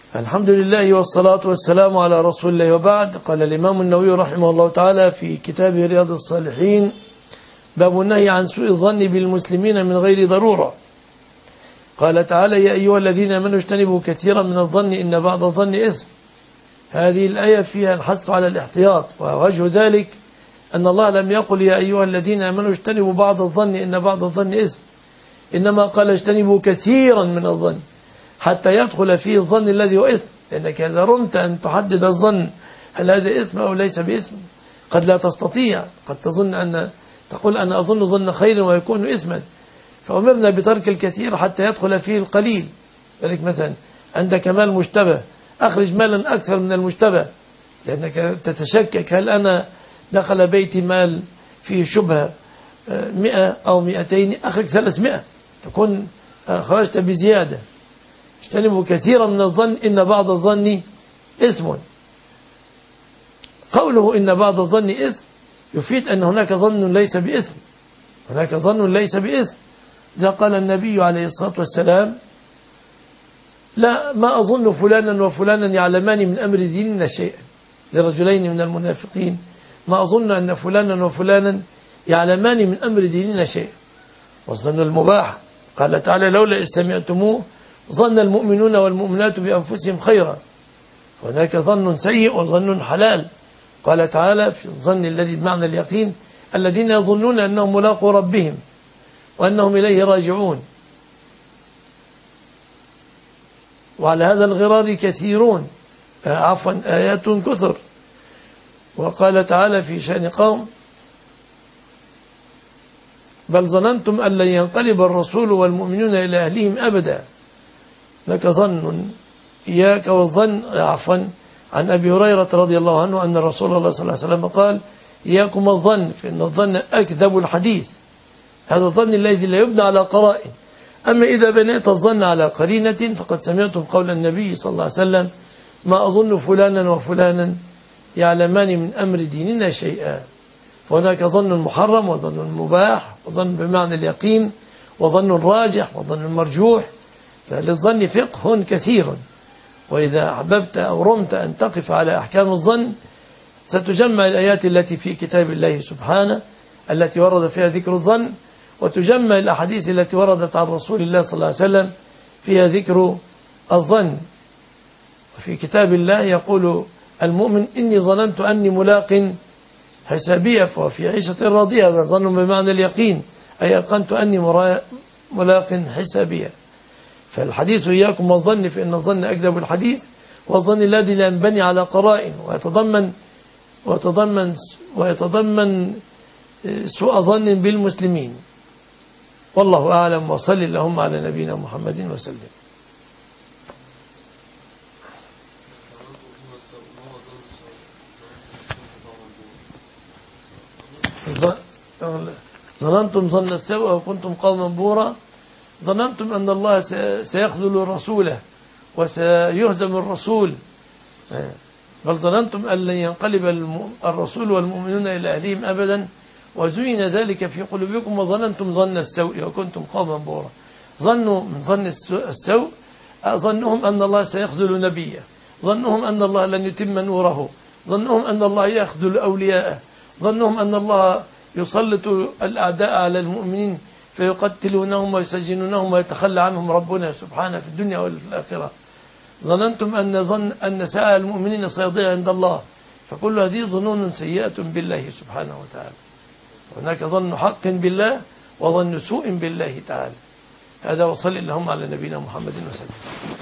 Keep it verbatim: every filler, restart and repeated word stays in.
الحمد لله والصلاة والسلام على رسول الله، وبعد. قال الإمام النووي رحمه الله تعالى في كتابه رياض الصالحين: باب النهي عن سوء الظن بالمسلمين من غير ضرورة. قال تعالى: يا أيها الذين آمنوا اجتنبوا كثيرا من الظن إن بعض الظن إثم. هذه الآية فيها الحث على الاحتياط، ووجه ذلك أن الله لم يقل يا أيها الذين آمنوا اجتنبوا بعض الظن إن بعض الظن إثم، إنما قال اجتنبوا كثيرا من الظن حتى يدخل فيه الظن الذي هو إثم. لأنك إذا رمت أن تحدد الظن هل هذا إثم أو ليس بإثم قد لا تستطيع، قد تظن أن تقول أنا أظن ظن خير ويكون إثما، فأمرنا بترك الكثير حتى يدخل فيه القليل. ذلك مثلا عندك مال مشتبه، أخرج مالا أكثر من المشتبه، لأنك تتشكك هل أنا دخل بيتي مال فيه شبهة مئة أو مئتين، أخرج ثلاثمائة، تكون خرجت بزيادة. اجتنبوا كثيرا من الظن إن بعض الظن إثم. قوله إن بعض الظن إثم يفيد أن هناك ظن ليس بإثم، هناك ظن ليس بإثم. إذا قال النبي عليه الصلاة والسلام: لا ما أظن فلانا وفلانا يعلمان من أمر ديننا شيئا، لرجلين من المنافقين: ما أظن أن فلانا وفلانا يعلمان من أمر ديننا شيئا. والظن المباح قال تعالى: لولا إذ سمعتموه ظن المؤمنون والمؤمنات بأنفسهم خيرا. هناك ظن سيء وظن حلال. قال تعالى في الظن الذي بمعنى اليقين: الذين يظنون أنهم ملاقوا ربهم وأنهم إليه راجعون. وعلى هذا الغرار كثيرون، عفوا آيات كثر. وقال تعالى في شأن قوم: بل ظننتم أن لن ينقلب الرسول والمؤمنون إلى أهلهم أبدا. لك ظن إياك والظن، عفوا عن أبي هريرة رضي الله عنه أن رسول الله صلى الله عليه وسلم قال: إياكم الظن فإن الظن أكذب الحديث. هذا الظن الذي لا يبنى على قرائن. أما إذا بنيت الظن على قرينة فقد سمعتم قول النبي صلى الله عليه وسلم: ما أظن فلانا وفلانا يعلمان من أمر ديننا شيئا. فهناك ظن محرم وظن مباح وظن بمعنى اليقين وظن راجح وظن مرجوح. فللظن فقه كثير، وإذا أحببت أو رمت أن تقف على أحكام الظن ستجمع الآيات التي في كتاب الله سبحانه التي ورد فيها ذكر الظن، وتجمع الأحاديث التي وردت عن رسول الله صلى الله عليه وسلم فيها ذكر الظن. وفي كتاب الله يقول المؤمن: إني ظننت أني ملاق حسابية فهو في عيشة راضية. هذا ظن بمعنى اليقين، أي أيقنت أني ملاق حسابية. فالحديث إياكم والظن فإن الظن أكذب الحديث، والظن الذي لا ينبني على قرائن ويتضمن ويتضمن ويتضمن سوء ظن بالمسلمين. والله أعلم، وصل اللهم على نبينا محمد وسلم. ظننتم ظن السوء وكنتم قوما بورا. ظننتم أن الله سيخذل رسوله وسيهزم الرسول، بل ظننتم أن لن ينقلب الرسول والمؤمنون إلى أهلهم أبدا، وزين ذلك في قلوبكم وظننتم ظن السوء وكنتم قوما بورا. ظنوا من ظن السوء ظنهم أن الله سيخذل نبيه، ظنهم أن الله لن يتم نوره، ظنهم أن الله يخذل أولياءه، ظنهم أن الله يسلط الأعداء على المؤمنين فيقتلونهم ويسجنونهم ويتخلى عنهم ربنا سبحانه في الدنيا والآخرة. ظننتم أن ظن أن سعي المؤمنين سيضيع عند الله. فكل هذه ظنون سيئة بالله سبحانه وتعالى. هناك ظن حق بالله وظن سوء بالله تعالى. هذا، وصل اللهم على نبينا محمد وسلم.